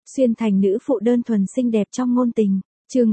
Xuyên thành nữ phụ đơn thuần xinh đẹp trong ngôn tình. Chương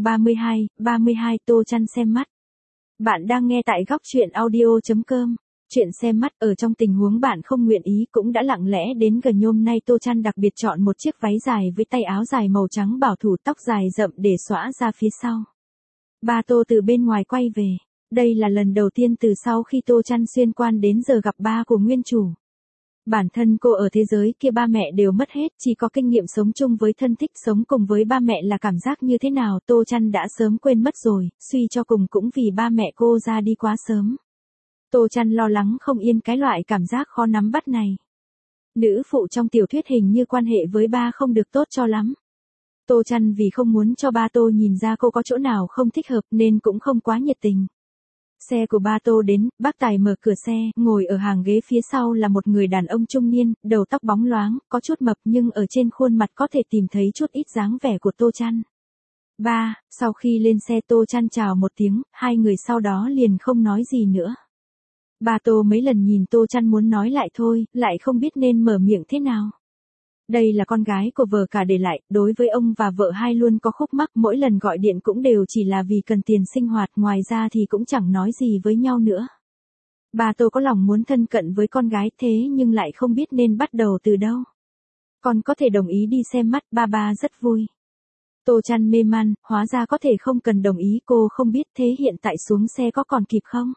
32, Tô Chăn xem mắt. Bạn đang nghe tại góc truyện audio.com. Chuyện xem mắt ở trong tình huống bạn không nguyện ý cũng đã lặng lẽ đến gần. Hôm nay Tô Chăn đặc biệt chọn một chiếc váy dài với tay áo dài màu trắng bảo thủ, tóc dài rậm để xõa ra phía sau. Ba Tô từ bên ngoài quay về. Đây là lần đầu tiên từ sau khi Tô Chăn xuyên quan đến giờ gặp ba của nguyên chủ. Bản thân cô ở thế giới kia ba mẹ đều mất hết, chỉ có kinh nghiệm sống chung với thân thích, sống cùng với ba mẹ là cảm giác như thế nào Tô Chăn đã sớm quên mất rồi, suy cho cùng cũng vì ba mẹ cô ra đi quá sớm. Tô Chăn lo lắng không yên cái loại cảm giác khó nắm bắt này. Nữ phụ trong tiểu thuyết hình như quan hệ với ba không được tốt cho lắm. Tô Chăn vì không muốn cho ba Tô nhìn ra cô có chỗ nào không thích hợp nên cũng không quá nhiệt tình. Xe của ba Tô đến, bác tài mở cửa xe, ngồi ở hàng ghế phía sau là một người đàn ông trung niên, đầu tóc bóng loáng, có chút mập nhưng ở trên khuôn mặt có thể tìm thấy chút ít dáng vẻ của Tô Chăn. Ba, sau khi lên xe Tô Chăn chào một tiếng, hai người sau đó liền không nói gì nữa. Ba Tô mấy lần nhìn Tô Chăn muốn nói lại thôi, lại không biết nên mở miệng thế nào. Đây là con gái của vợ cả để lại, đối với ông và vợ hai luôn có khúc mắc, mỗi lần gọi điện cũng đều chỉ là vì cần tiền sinh hoạt, ngoài ra thì cũng chẳng nói gì với nhau nữa. Bà Tô có lòng muốn thân cận với con gái thế nhưng lại không biết nên bắt đầu từ đâu. Con có thể đồng ý đi xem mắt, ba rất vui. Tô Chăn mê man, hóa ra có thể không cần đồng ý, cô không biết thế hiện tại xuống xe có còn kịp không?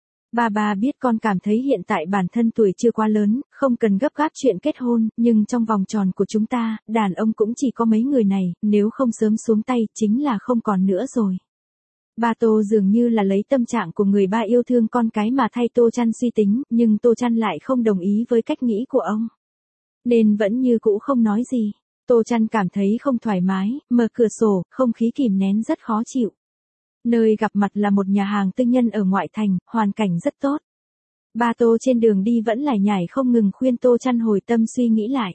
Ba biết con cảm thấy hiện tại bản thân tuổi chưa quá lớn, không cần gấp gáp chuyện kết hôn, nhưng trong vòng tròn của chúng ta, đàn ông cũng chỉ có mấy người này, nếu không sớm xuống tay, chính là không còn nữa rồi. Ba Tô dường như là lấy tâm trạng của người ba yêu thương con cái mà thay Tô Chăn suy tính, nhưng Tô Chăn lại không đồng ý với cách nghĩ của ông. Nên vẫn như cũ không nói gì. Tô Chăn cảm thấy không thoải mái, mở cửa sổ, không khí kìm nén rất khó chịu. Nơi gặp mặt là một nhà hàng tư nhân ở ngoại thành, hoàn cảnh rất tốt. Ba Tô trên đường đi vẫn lải nhải không ngừng khuyên Tô Chăn hồi tâm suy nghĩ lại.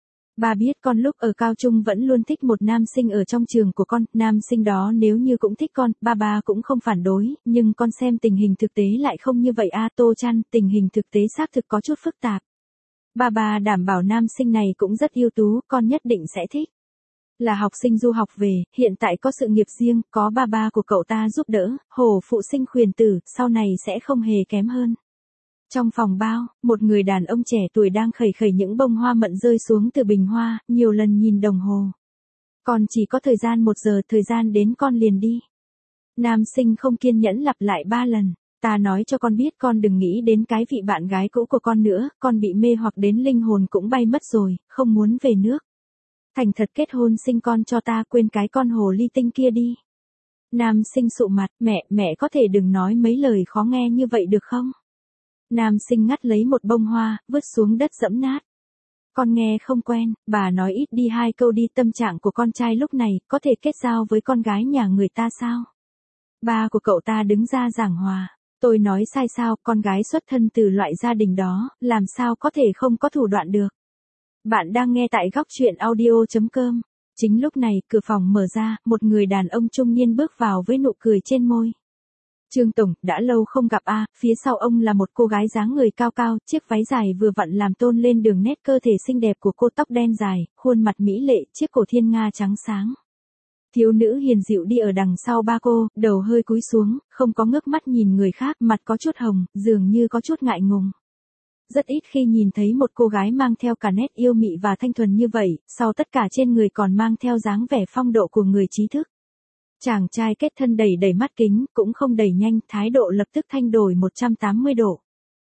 Ba biết con lúc ở cao trung vẫn luôn thích một nam sinh ở trong trường của con, nam sinh đó nếu như cũng thích con, ba cũng không phản đối, nhưng con xem tình hình thực tế lại không như vậy a Tô Chăn, tình hình thực tế xác thực có chút phức tạp. Ba đảm bảo nam sinh này cũng rất ưu tú, con nhất định sẽ thích. Là học sinh du học về, hiện tại có sự nghiệp riêng, có ba của cậu ta giúp đỡ, hổ phụ sinh khuyển tử, sau này sẽ không hề kém hơn. Trong phòng bao, một người đàn ông trẻ tuổi đang khẩy những bông hoa mận rơi xuống từ bình hoa, nhiều lần nhìn đồng hồ. Còn chỉ có thời gian 1 giờ, thời gian đến con liền đi. Nam sinh không kiên nhẫn lặp lại 3 lần. Ta nói cho con biết con đừng nghĩ đến cái vị bạn gái cũ của con nữa, con bị mê hoặc đến linh hồn cũng bay mất rồi, không muốn về nước. Thành thật kết hôn sinh con cho ta, quên cái con hồ ly tinh kia đi. Nam sinh sụ mặt, mẹ có thể đừng nói mấy lời khó nghe như vậy được không? Nam sinh ngắt lấy một bông hoa, vứt xuống đất dẫm nát. Con nghe không quen, bà nói ít đi 2 câu đi, tâm trạng của con trai lúc này, có thể kết giao với con gái nhà người ta sao? Ba của cậu ta đứng ra giảng hòa. Tôi nói sai sao, con gái xuất thân từ loại gia đình đó, làm sao có thể không có thủ đoạn được. Bạn đang nghe tại góc truyện audio.com. Chính lúc này, cửa phòng mở ra, một người đàn ông trung niên bước vào với nụ cười trên môi. Trương Tổng, đã lâu không gặp a. Phía sau ông là một cô gái dáng người cao cao, chiếc váy dài vừa vặn làm tôn lên đường nét cơ thể xinh đẹp của cô, tóc đen dài, khuôn mặt mỹ lệ, chiếc cổ thiên nga trắng sáng. Thiếu nữ hiền dịu đi ở đằng sau ba cô, đầu hơi cúi xuống, không có ngước mắt nhìn người khác, mặt có chút hồng, dường như có chút ngại ngùng. Rất ít khi nhìn thấy một cô gái mang theo cả nét yêu mị và thanh thuần như vậy, sau tất cả trên người còn mang theo dáng vẻ phong độ của người trí thức. Chàng trai kết thân đẩy mắt kính, cũng không đẩy nhanh, thái độ lập tức thay đổi 180 độ.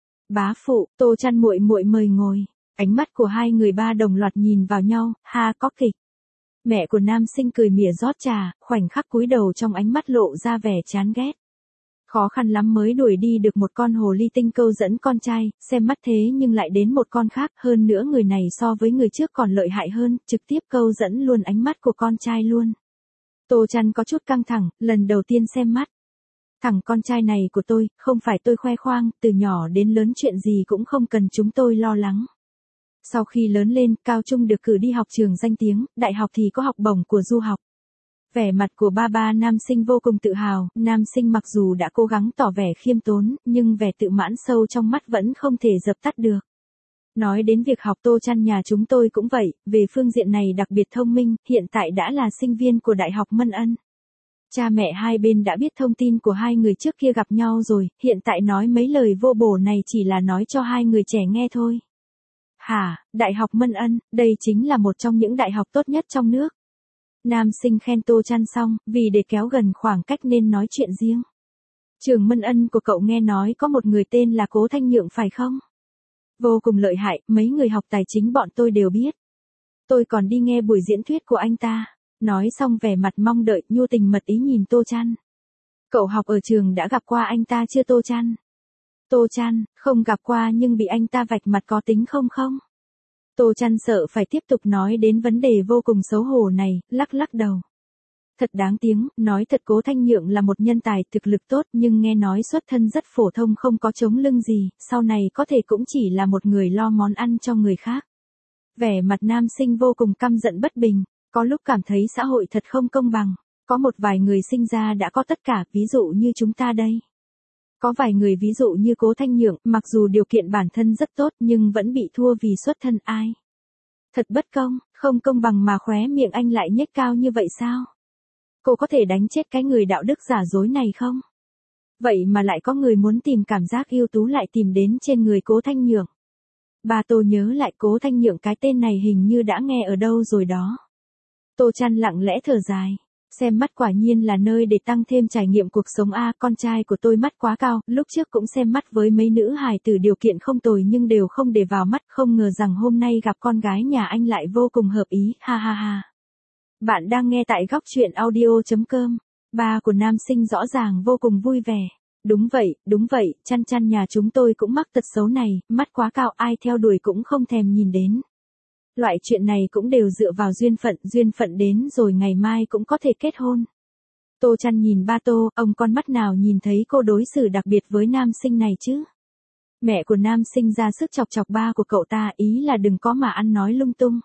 Bá phụ, Tô Chăn muội mời ngồi. Ánh mắt của hai người ba đồng loạt nhìn vào nhau, ha có kịch. Mẹ của nam sinh cười mỉa rót trà, khoảnh khắc cúi đầu trong ánh mắt lộ ra vẻ chán ghét. Khó khăn lắm mới đuổi đi được một con hồ ly tinh câu dẫn con trai, xem mắt thế nhưng lại đến một con khác, hơn nữa người này so với người trước còn lợi hại hơn, trực tiếp câu dẫn luôn ánh mắt của con trai luôn. Tô Chăn có chút căng thẳng, lần đầu tiên xem mắt. Thằng con trai này của tôi, không phải tôi khoe khoang, từ nhỏ đến lớn chuyện gì cũng không cần chúng tôi lo lắng. Sau khi lớn lên, cao trung được cử đi học trường danh tiếng, đại học thì có học bổng của du học. Vẻ mặt của ba nam sinh vô cùng tự hào, nam sinh mặc dù đã cố gắng tỏ vẻ khiêm tốn, nhưng vẻ tự mãn sâu trong mắt vẫn không thể dập tắt được. Nói đến việc học Tô Chăn nhà chúng tôi cũng vậy, về phương diện này đặc biệt thông minh, hiện tại đã là sinh viên của Đại học Mân Ân. Cha mẹ hai bên đã biết thông tin của hai người trước kia gặp nhau rồi, hiện tại nói mấy lời vô bổ này chỉ là nói cho hai người trẻ nghe thôi. Hả, Đại học Mân Ân, đây chính là một trong những đại học tốt nhất trong nước. Nam sinh khen Tô Chăn xong, vì để kéo gần khoảng cách nên nói chuyện riêng. Trường Mân Ân của cậu nghe nói có một người tên là Cố Thanh Nhượng phải không? Vô cùng lợi hại, mấy người học tài chính bọn tôi đều biết. Tôi còn đi nghe buổi diễn thuyết của anh ta. Nói xong vẻ mặt mong đợi, nhu tình mật ý nhìn Tô Chăn. Cậu học ở trường đã gặp qua anh ta chưa Tô Chăn? Tô Chăn, không gặp qua nhưng bị anh ta vạch mặt có tính không không? Tô Chăn sợ phải tiếp tục nói đến vấn đề vô cùng xấu hổ này, lắc lắc đầu. Thật đáng tiếng, nói thật Cố Thanh Nhượng là một nhân tài thực lực tốt nhưng nghe nói xuất thân rất phổ thông không có chống lưng gì, sau này có thể cũng chỉ là một người lo món ăn cho người khác. Vẻ mặt nam sinh vô cùng căm giận bất bình, có lúc cảm thấy xã hội thật không công bằng, có một vài người sinh ra đã có tất cả, ví dụ như chúng ta đây. Có vài người ví dụ như Cố Thanh Nhượng, mặc dù điều kiện bản thân rất tốt nhưng vẫn bị thua vì xuất thân ai. Thật bất công, không công bằng mà khóe miệng anh lại nhếch cao như vậy sao? Cô có thể đánh chết cái người đạo đức giả dối này không? Vậy mà lại có người muốn tìm cảm giác yêu tú lại tìm đến trên người Cố Thanh Nhượng. Bà Tô nhớ lại Cố Thanh Nhượng cái tên này hình như đã nghe ở đâu rồi đó. Tô Chăn lặng lẽ thở dài. Xem mắt quả nhiên là nơi để tăng thêm trải nghiệm cuộc sống a, con trai của tôi mắt quá cao, lúc trước cũng xem mắt với mấy nữ hài tử điều kiện không tồi nhưng đều không để vào mắt, không ngờ rằng hôm nay gặp con gái nhà anh lại vô cùng hợp ý, ha ha ha. Bạn đang nghe tại góc truyện audio.com. Ba của nam sinh rõ ràng vô cùng vui vẻ. Đúng vậy, Chăn Chăn nhà chúng tôi cũng mắc tật xấu này, mắt quá cao ai theo đuổi cũng không thèm nhìn đến. Loại chuyện này cũng đều dựa vào duyên phận đến rồi ngày mai cũng có thể kết hôn. Tô Chăn nhìn ba Tô, ông con mắt nào nhìn thấy cô đối xử đặc biệt với nam sinh này chứ? Mẹ của nam sinh ra sức chọc chọc ba của cậu ta, ý là đừng có mà ăn nói lung tung.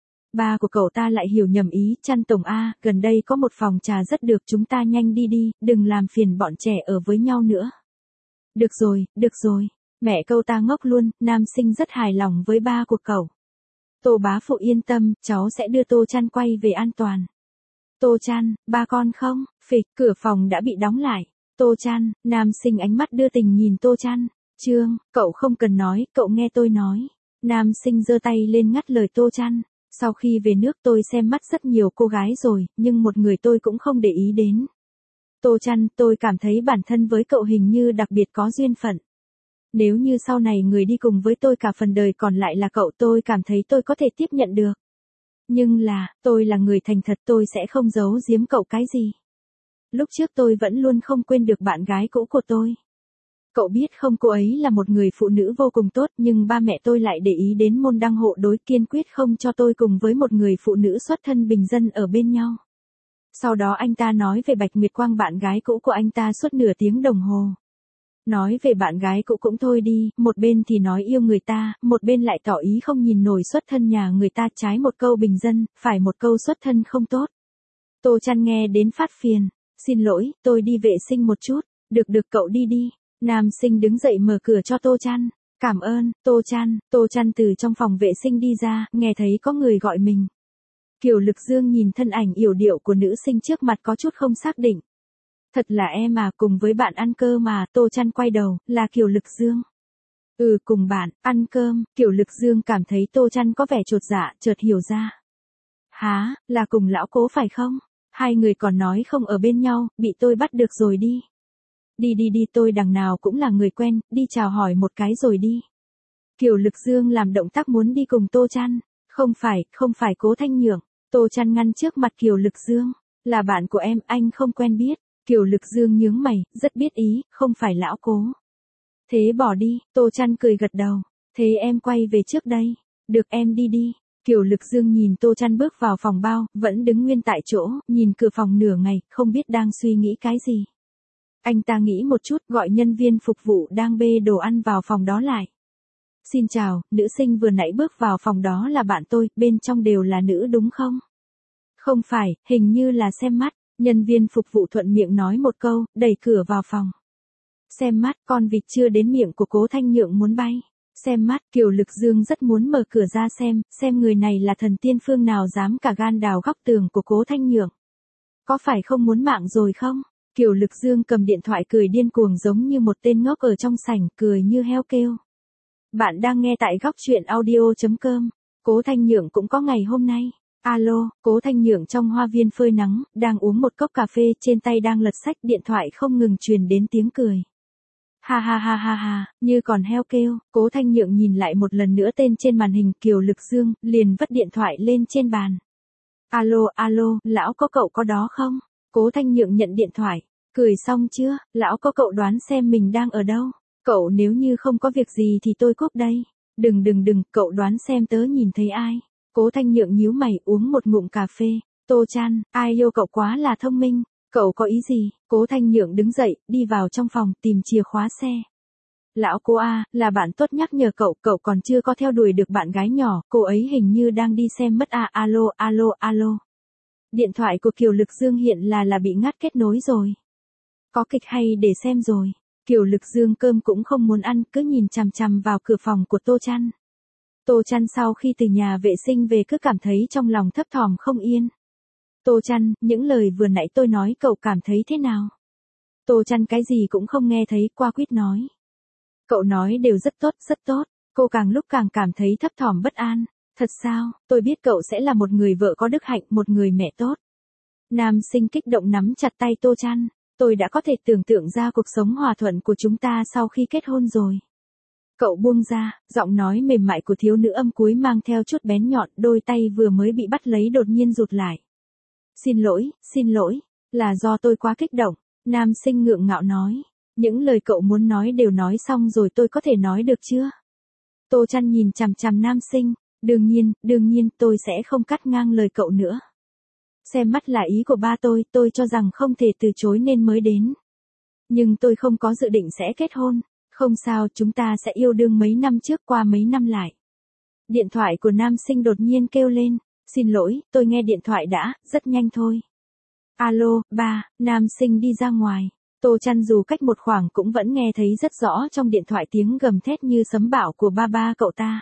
Ba của cậu ta lại hiểu nhầm ý, Chăn tổng a, gần đây có một phòng trà rất được, chúng ta nhanh đi đi, đừng làm phiền bọn trẻ ở với nhau nữa. Được rồi, mẹ cậu ta ngốc luôn, nam sinh rất hài lòng với ba của cậu. Tô bá phụ yên tâm, cháu sẽ đưa Tô Chăn quay về an toàn. Tô Chăn, ba con không, phịch, cửa phòng đã bị đóng lại. Tô Chăn, nam sinh ánh mắt đưa tình nhìn Tô Chăn. Trương, cậu không cần nói, cậu nghe tôi nói. Nam sinh giơ tay lên ngắt lời Tô Chăn. Sau khi về nước tôi xem mắt rất nhiều cô gái rồi, nhưng một người tôi cũng không để ý đến. Tô Chăn, tôi cảm thấy bản thân với cậu hình như đặc biệt có duyên phận. Nếu như sau này người đi cùng với tôi cả phần đời còn lại là cậu, tôi cảm thấy tôi có thể tiếp nhận được. Nhưng là, tôi là người thành thật, tôi sẽ không giấu giếm cậu cái gì. Lúc trước tôi vẫn luôn không quên được bạn gái cũ của tôi. Cậu biết không, cô ấy là một người phụ nữ vô cùng tốt nhưng ba mẹ tôi lại để ý đến môn đăng hộ đối, kiên quyết không cho tôi cùng với một người phụ nữ xuất thân bình dân ở bên nhau. Sau đó anh ta nói về Bạch Nguyệt Quang bạn gái cũ của anh ta suốt nửa tiếng đồng hồ. Nói về bạn gái cũ cũng thôi đi, một bên thì nói yêu người ta, một bên lại tỏ ý không nhìn nổi xuất thân nhà người ta, trái một câu bình dân, phải một câu xuất thân không tốt. Tô Chăn nghe đến phát phiền. Xin lỗi, tôi đi vệ sinh một chút. Được cậu đi đi. Nam sinh đứng dậy mở cửa cho Tô Chăn. Cảm ơn, Tô Chăn từ trong phòng vệ sinh đi ra, nghe thấy có người gọi mình. Kiều Lực Dương nhìn thân ảnh yểu điệu của nữ sinh trước mặt có chút không xác định. Thật là em à, cùng với bạn ăn cơm mà, Tô Chăn quay đầu, là Kiều Lực Dương. Cùng bạn, ăn cơm, Kiều Lực Dương cảm thấy Tô Chăn có vẻ chột dạ, chợt hiểu ra. Hả, là cùng lão Cố phải không? Hai người còn nói không ở bên nhau, bị tôi bắt được rồi đi. Đi, tôi đằng nào cũng là người quen, đi chào hỏi một cái rồi đi. Kiều Lực Dương làm động tác muốn đi cùng Tô Chăn. Không phải Cố Thanh Nhượng. Tô Chăn ngăn trước mặt Kiều Lực Dương. Là bạn của em, anh không quen biết. Kiều Lực Dương nhướng mày, rất biết ý, không phải lão Cố. Thế bỏ đi, Tô Chăn cười gật đầu. Thế em quay về trước đây. Được, em đi. Kiều Lực Dương nhìn Tô Chăn bước vào phòng bao, vẫn đứng nguyên tại chỗ, nhìn cửa phòng nửa ngày, không biết đang suy nghĩ cái gì. Anh ta nghĩ một chút, gọi nhân viên phục vụ đang bê đồ ăn vào phòng đó lại. Xin chào, nữ sinh vừa nãy bước vào phòng đó là bạn tôi, bên trong đều là nữ đúng không? Không phải, hình như là xem mắt. Nhân viên phục vụ thuận miệng nói một câu, đẩy cửa vào phòng. Xem mắt, con vịt chưa đến miệng của Cố Thanh Nhượng muốn bay. Xem mắt, Kiều Lực Dương rất muốn mở cửa ra xem người này là thần tiên phương nào dám cả gan đào góc tường của Cố Thanh Nhượng. Có phải không muốn mạng rồi không? Kiều Lực Dương cầm điện thoại cười điên cuồng giống như một tên ngốc ở trong sảnh, cười như heo kêu. Bạn đang nghe tại góc chuyện audio.com. Cố Thanh Nhượng cũng có ngày hôm nay. Alo, Cố Thanh Nhượng trong hoa viên phơi nắng, đang uống một cốc cà phê, trên tay đang lật sách, điện thoại không ngừng truyền đến tiếng cười. Ha ha ha ha ha, như còn heo kêu. Cố Thanh Nhượng nhìn lại một lần nữa tên trên màn hình Kiều Lực Dương, liền vất điện thoại lên trên bàn. Alo, alo, lão có cậu có đó không? Cố Thanh Nhượng nhận điện thoại. Cười xong chưa, lão có cậu đoán xem mình đang ở đâu? Cậu nếu như không có việc gì thì tôi cúp đây. Đừng, cậu đoán xem tớ nhìn thấy ai? Cố Thanh Nhượng nhíu mày uống một ngụm cà phê. Tô Chan, ai yêu cậu quá là thông minh. Cậu có ý gì? Cố Thanh Nhượng đứng dậy, đi vào trong phòng tìm chìa khóa xe. Lão Cố A, là bạn tốt nhắc nhở cậu còn chưa có theo đuổi được bạn gái nhỏ, cô ấy hình như đang đi xem mất à. Alo. Điện thoại của Kiều Lực Dương hiện là bị ngắt kết nối rồi. Có kịch hay để xem rồi. Kiều Lực Dương cơm cũng không muốn ăn, cứ nhìn chằm chằm vào cửa phòng của Tô Chan. Tô Chan sau khi từ nhà vệ sinh về cứ cảm thấy trong lòng thấp thỏm không yên. Tô Chan, những lời vừa nãy tôi nói cậu cảm thấy thế nào? Tô Chan cái gì cũng không nghe thấy, qua quýt nói. Cậu nói đều rất tốt. Cô càng lúc càng cảm thấy thấp thỏm bất an. Thật sao, tôi biết cậu sẽ là một người vợ có đức hạnh, một người mẹ tốt. Nam sinh kích động nắm chặt tay Tô Chan. Tôi đã có thể tưởng tượng ra cuộc sống hòa thuận của chúng ta sau khi kết hôn rồi. Cậu buông ra, giọng nói mềm mại của thiếu nữ âm cuối mang theo chút bén nhọn, đôi tay vừa mới bị bắt lấy đột nhiên rụt lại. Xin lỗi, là do tôi quá kích động. Nam sinh ngượng ngạo nói. Những lời cậu muốn nói đều nói xong rồi, tôi có thể nói được chưa? Tô Chan nhìn chằm chằm nam sinh. Đương nhiên tôi sẽ không cắt ngang lời cậu nữa. Xem mắt là ý của ba tôi cho rằng không thể từ chối nên mới đến. Nhưng tôi không có dự định sẽ kết hôn. Không sao, chúng ta sẽ yêu đương mấy năm trước, qua mấy năm lại. Điện thoại của nam sinh đột nhiên kêu lên. Xin lỗi, tôi nghe điện thoại đã, rất nhanh thôi. Alo, ba, nam sinh đi ra ngoài. Tô Chan dù cách một khoảng cũng vẫn nghe thấy rất rõ trong điện thoại tiếng gầm thét như sấm bão của ba cậu ta.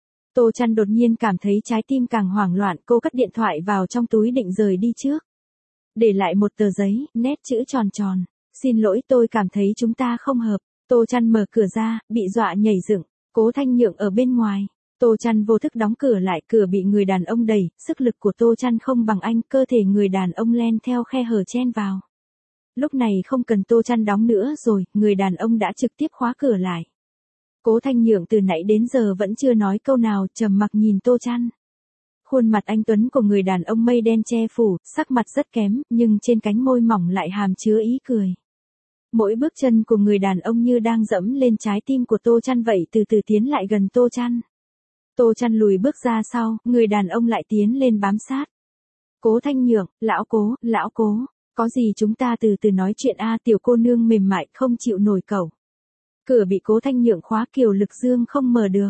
Tô Chan đột nhiên cảm thấy trái tim càng hoảng loạn, cô cất điện thoại vào trong túi định rời đi trước. Để lại một tờ giấy, nét chữ tròn. Xin lỗi, tôi cảm thấy chúng ta không hợp. Tô Chan mở cửa ra, bị dọa nhảy dựng. Cố Thanh Nhượng ở bên ngoài. Tô Chan vô thức đóng cửa lại, cửa bị người đàn ông đẩy, sức lực của Tô Chan không bằng anh, cơ thể người đàn ông len theo khe hở chen vào. Lúc này không cần Tô Chan đóng nữa rồi, người đàn ông đã trực tiếp khóa cửa lại. Cố Thanh Nhượng từ nãy đến giờ vẫn chưa nói câu nào, trầm mặc nhìn Tô Chan. Khuôn mặt anh tuấn của người đàn ông mây đen che phủ, sắc mặt rất kém, nhưng trên cánh môi mỏng lại hàm chứa ý cười. Mỗi bước chân của người đàn ông như đang dẫm lên trái tim của Tô Chan vậy, từ từ tiến lại gần Tô Chan. Tô Chan lùi bước ra sau, người đàn ông lại tiến lên bám sát. Cố Thanh Nhượng, lão cố, có gì chúng ta từ từ nói chuyện a. Tiểu cô nương mềm mại không chịu nổi cậu. Cửa bị Cố Thanh Nhượng khóa, Kiều Lực Dương không mở được.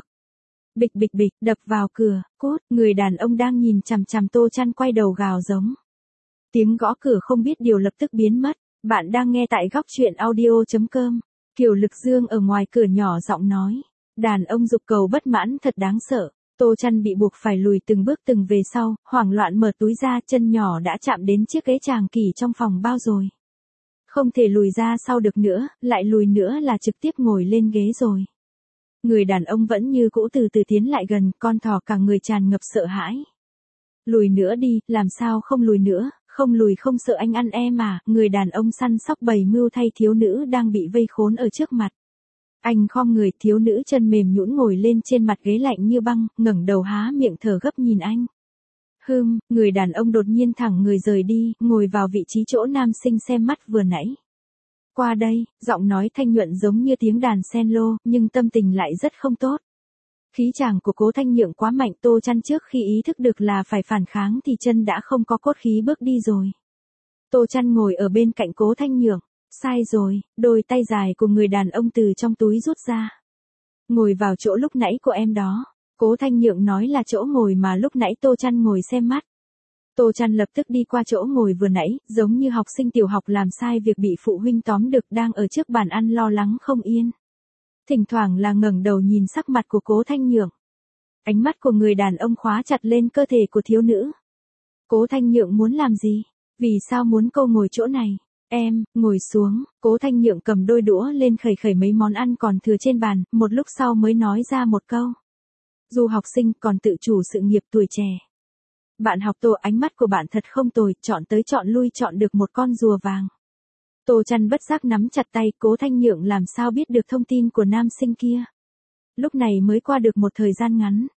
Bịch, đập vào cửa, cốt, người đàn ông đang nhìn chằm chằm Tô Chan quay đầu gào giống. Tiếng gõ cửa không biết điều lập tức biến mất. Bạn đang nghe tại góc chuyện audio.com. Kiều Lực Dương ở ngoài cửa nhỏ giọng nói. Đàn ông dục cầu bất mãn thật đáng sợ. Tô Chan bị buộc phải lùi từng bước từng về sau, hoảng loạn mở túi ra, chân nhỏ đã chạm đến chiếc ghế tràng kỷ trong phòng bao rồi. Không thể lùi ra sau được nữa, lại lùi nữa là trực tiếp ngồi lên ghế rồi. Người đàn ông vẫn như cũ từ từ tiến lại gần, con thỏ cả người tràn ngập sợ hãi. Lùi nữa đi, làm sao không lùi nữa, không lùi không sợ anh ăn em à. Người đàn ông săn sóc bày mưu thay thiếu nữ đang bị vây khốn ở trước mặt. Anh khom người, thiếu nữ chân mềm nhũn ngồi lên trên mặt ghế lạnh như băng, ngẩng đầu há miệng thở gấp nhìn anh. Người đàn ông đột nhiên thẳng người rời đi, ngồi vào vị trí chỗ nam sinh xem mắt vừa nãy. Qua đây, giọng nói thanh nhuận giống như tiếng đàn cello, nhưng tâm tình lại rất không tốt. Khí chàng của Cố Thanh Nhượng quá mạnh, Tô Chan trước khi ý thức được là phải phản kháng thì chân đã không có cốt khí bước đi rồi. Tô Chan ngồi ở bên cạnh Cố Thanh Nhượng. Sai rồi, đôi tay dài của người đàn ông từ trong túi rút ra. Ngồi vào chỗ lúc nãy của em đó. Cố Thanh Nhượng nói là chỗ ngồi mà lúc nãy Tô Chan ngồi xem mắt. Tô Chan lập tức đi qua chỗ ngồi vừa nãy, giống như học sinh tiểu học làm sai việc bị phụ huynh tóm được, đang ở trước bàn ăn lo lắng không yên. Thỉnh thoảng là ngẩng đầu nhìn sắc mặt của Cố Thanh Nhượng. Ánh mắt của người đàn ông khóa chặt lên cơ thể của thiếu nữ. Cố Thanh Nhượng muốn làm gì? Vì sao muốn cô ngồi chỗ này? Em, ngồi xuống. Cố Thanh Nhượng cầm đôi đũa lên khẩy khẩy mấy món ăn còn thừa trên bàn, một lúc sau mới nói ra một câu. Du học sinh còn tự chủ sự nghiệp tuổi trẻ. Bạn học Tô, ánh mắt của bạn thật không tồi, chọn tới chọn lui chọn được một con rùa vàng. Tô Chăn bất giác nắm chặt tay, Cố Thanh Nhượng làm sao biết được thông tin của nam sinh kia. Lúc này mới qua được một thời gian ngắn.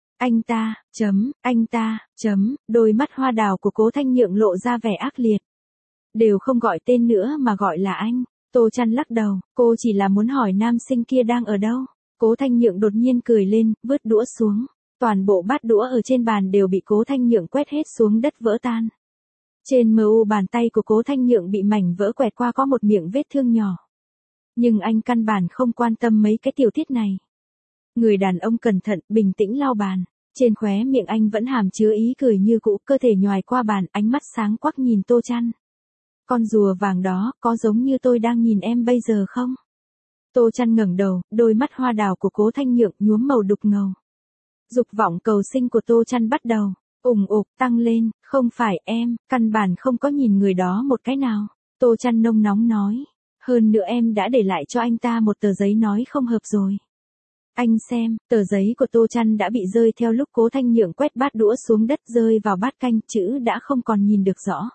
Anh ta, đôi mắt hoa đào của Cố Thanh Nhượng lộ ra vẻ ác liệt. Đều không gọi tên nữa mà gọi là anh. Tô Chăn lắc đầu, cô chỉ là muốn hỏi nam sinh kia đang ở đâu. Cố Thanh Nhượng đột nhiên cười lên, vứt đũa xuống. Toàn bộ bát đũa ở trên bàn đều bị Cố Thanh Nhượng quét hết xuống đất vỡ tan. Trên mu bàn tay của Cố Thanh Nhượng bị mảnh vỡ quẹt qua có một miệng vết thương nhỏ. Nhưng anh căn bản không quan tâm mấy cái tiểu tiết này. Người đàn ông cẩn thận, bình tĩnh lau bàn. Trên khóe miệng anh vẫn hàm chứa ý cười như cũ, cơ thể nhoài qua bàn, ánh mắt sáng quắc nhìn Tô Chăn. Con rùa vàng đó, có giống như tôi đang nhìn em bây giờ không? Tô Chăn ngẩng đầu, đôi mắt hoa đào của Cố Thanh Nhượng nhuốm màu đục ngầu. Dục vọng cầu sinh của Tô Chăn bắt đầu ủng ục tăng lên, không phải em, căn bản không có nhìn người đó một cái nào. Tô Chăn nông nóng nói, hơn nữa em đã để lại cho anh ta một tờ giấy nói không hợp rồi. Anh xem, tờ giấy của Tô Chăn đã bị rơi theo lúc Cố Thanh Nhượng quét bát đũa xuống đất rơi vào bát canh, chữ đã không còn nhìn được rõ.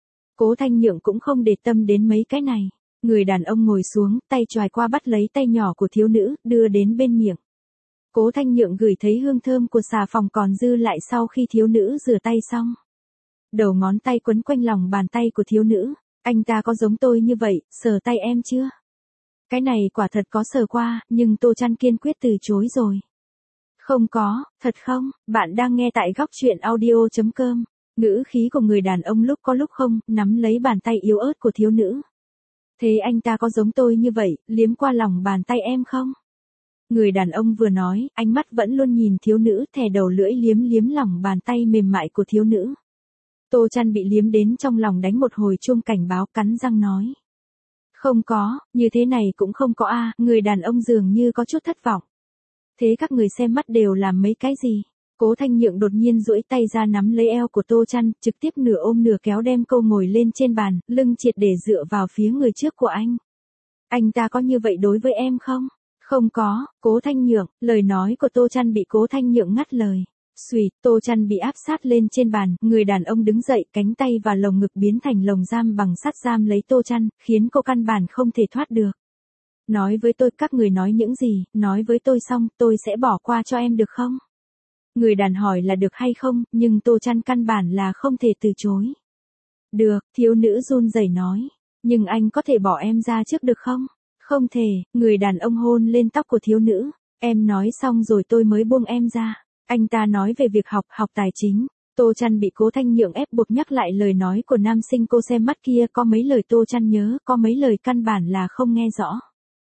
Cố Thanh Nhượng cũng không để tâm đến mấy cái này. Người đàn ông ngồi xuống, tay choài qua bắt lấy tay nhỏ của thiếu nữ, đưa đến bên miệng. Cố Thanh Nhượng ngửi thấy hương thơm của xà phòng còn dư lại sau khi thiếu nữ rửa tay xong. Đầu ngón tay quấn quanh lòng bàn tay của thiếu nữ. Anh ta có giống tôi như vậy, sờ tay em chưa? Cái này quả thật có sờ qua, nhưng Tô Chăn kiên quyết từ chối rồi. Không có, thật không? Bạn đang nghe tại góc truyện audio.com. Ngữ khí của người đàn ông lúc có lúc không, nắm lấy bàn tay yếu ớt của thiếu nữ. Thế anh ta có giống tôi như vậy, liếm qua lòng bàn tay em không? Người đàn ông vừa nói, ánh mắt vẫn luôn nhìn thiếu nữ, thè đầu lưỡi liếm lòng bàn tay mềm mại của thiếu nữ. Tô Chăn bị liếm đến trong lòng đánh một hồi chuông cảnh báo, cắn răng nói. Không có, như thế này cũng không có a. Người đàn ông dường như có chút thất vọng. Thế các người xem mắt đều làm mấy cái gì? Cố Thanh Nhượng đột nhiên duỗi tay ra nắm lấy eo của Tô Chăn, trực tiếp nửa ôm nửa kéo đem cô ngồi lên trên bàn, lưng triệt để dựa vào phía người trước của anh. Anh ta có như vậy đối với em không? Không có, Cố Thanh Nhượng, lời nói của Tô Chăn bị Cố Thanh Nhượng ngắt lời. Xuy, Tô Chăn bị áp sát lên trên bàn, người đàn ông đứng dậy, cánh tay và lồng ngực biến thành lồng giam bằng sắt giam lấy Tô Chăn, khiến cô căn bản không thể thoát được. Nói với tôi, các người nói những gì, nói với tôi xong, tôi sẽ bỏ qua cho em được không? Người đàn hỏi là được hay không, nhưng Tô Chăn căn bản là không thể từ chối. Được, thiếu nữ run rẩy nói, nhưng anh có thể bỏ em ra trước được không? Không thể, người đàn ông hôn lên tóc của thiếu nữ, em nói xong rồi tôi mới buông em ra. Anh ta nói về việc học tài chính. Tô Chăn bị Cố Thanh Nhượng ép buộc nhắc lại lời nói của nam sinh cô xem mắt kia, có mấy lời Tô Chăn nhớ, có mấy lời căn bản là không nghe rõ.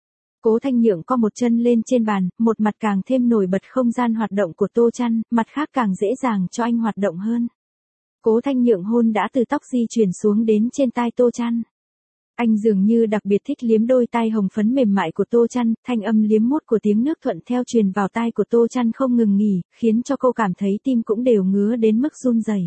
Cố Thanh Nhượng co một chân lên trên bàn, một mặt càng thêm nổi bật không gian hoạt động của Tô Chăn, mặt khác càng dễ dàng cho anh hoạt động hơn. Cố Thanh Nhượng hôn đã từ tóc di chuyển xuống đến trên tai Tô Chăn. Anh dường như đặc biệt thích liếm đôi tai hồng phấn mềm mại của Tô Chăn, thanh âm liếm mút của tiếng nước thuận theo truyền vào tai của Tô Chăn không ngừng nghỉ, khiến cho cô cảm thấy tim cũng đều ngứa đến mức run rẩy.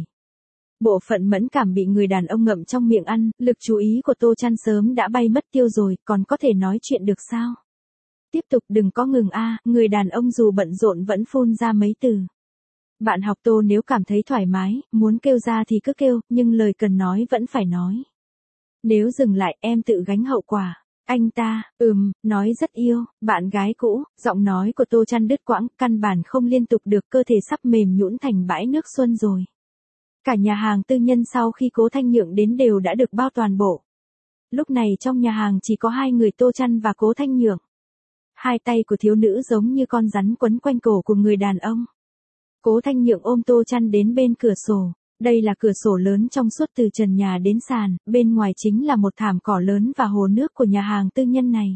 Bộ phận mẫn cảm bị người đàn ông ngậm trong miệng ăn, lực chú ý của Tô Chăn sớm đã bay mất tiêu rồi, còn có thể nói chuyện được sao? Tiếp tục đừng có ngừng a. Người đàn ông dù bận rộn vẫn phun ra mấy từ. Bạn học Tô nếu cảm thấy thoải mái, muốn kêu ra thì cứ kêu, nhưng lời cần nói vẫn phải nói. Nếu dừng lại em tự gánh hậu quả. Anh ta, nói rất yêu, bạn gái cũ, giọng nói của Tô Chăn đứt quãng, căn bản không liên tục được, cơ thể sắp mềm nhũn thành bãi nước xuân rồi. Cả nhà hàng tư nhân sau khi Cố Thanh Nhượng đến đều đã được bao toàn bộ. Lúc này trong nhà hàng chỉ có hai người Tô Chăn và Cố Thanh Nhượng. Hai tay của thiếu nữ giống như con rắn quấn quanh cổ của người đàn ông. Cố Thanh Nhượng ôm Tô Chăn đến bên cửa sổ. Đây là cửa sổ lớn trong suốt từ trần nhà đến sàn, bên ngoài chính là một thảm cỏ lớn và hồ nước của nhà hàng tư nhân này.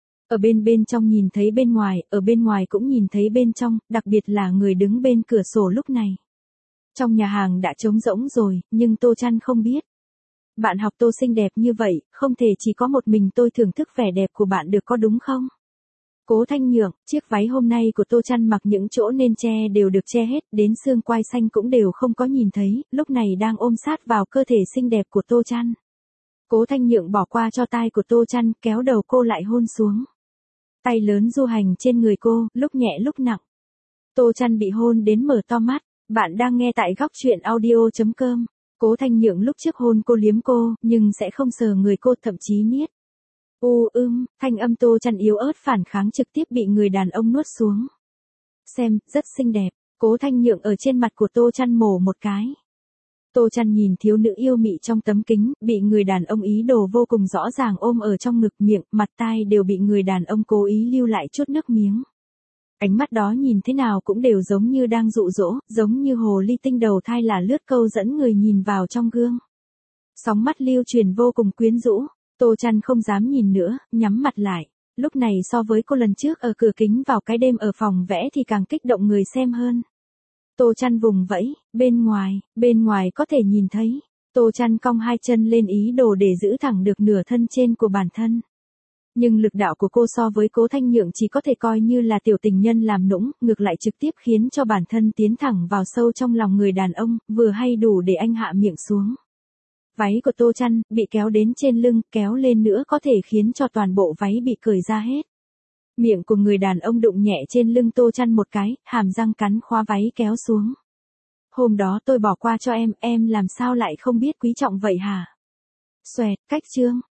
Ở bên trong nhìn thấy bên ngoài, ở bên ngoài cũng nhìn thấy bên trong, đặc biệt là người đứng bên cửa sổ lúc này. Trong nhà hàng đã trống rỗng rồi, nhưng Tô Chăn không biết. Bạn học Tô xinh đẹp như vậy, không thể chỉ có một mình tôi thưởng thức vẻ đẹp của bạn được có đúng không? Cố Thanh Nhượng, chiếc váy hôm nay của Tô Chăn mặc những chỗ nên che đều được che hết, đến xương quai xanh cũng đều không có nhìn thấy, lúc này đang ôm sát vào cơ thể xinh đẹp của Tô Chăn. Cố Thanh Nhượng bỏ qua cho tai của Tô Chăn, kéo đầu cô lại hôn xuống. Tay lớn du hành trên người cô, lúc nhẹ lúc nặng. Tô Chăn bị hôn đến mở to mắt. Bạn đang nghe tại góc truyện audio.com. Cố Thanh Nhượng lúc trước hôn cô liếm cô, nhưng sẽ không sờ người cô, thậm chí niết. Thanh âm Tô Chăn yếu ớt phản kháng trực tiếp bị người đàn ông nuốt xuống. Xem, rất xinh đẹp. Cố Thanh Nhượng ở trên mặt của Tô Chăn mổ một cái. Tô Chăn nhìn thiếu nữ yêu mị trong tấm kính, bị người đàn ông ý đồ vô cùng rõ ràng ôm ở trong ngực, miệng, mặt tai đều bị người đàn ông cố ý lưu lại chút nước miếng. Ánh mắt đó nhìn thế nào cũng đều giống như đang dụ dỗ, giống như hồ ly tinh đầu thai là lướt câu dẫn người nhìn vào trong gương. Sóng mắt lưu truyền vô cùng quyến rũ, Tô Chăn không dám nhìn nữa, nhắm mặt lại. Lúc này so với cô lần trước ở cửa kính vào cái đêm ở phòng vẽ thì càng kích động người xem hơn. Tô Chăn vùng vẫy, bên ngoài có thể nhìn thấy. Tô Chăn cong hai chân lên ý đồ để giữ thẳng được nửa thân trên của bản thân. Nhưng lực đạo của cô so với Cố Thanh Nhượng chỉ có thể coi như là tiểu tình nhân làm nũng, ngược lại trực tiếp khiến cho bản thân tiến thẳng vào sâu trong lòng người đàn ông, vừa hay đủ để anh hạ miệng xuống. Váy của Tô Chăn, bị kéo đến trên lưng, kéo lên nữa có thể khiến cho toàn bộ váy bị cởi ra hết. Miệng của người đàn ông đụng nhẹ trên lưng Tô Chăn một cái, hàm răng cắn khóa váy kéo xuống. Hôm đó tôi bỏ qua cho em làm sao lại không biết quý trọng vậy hả? Xoẹt, cách chương.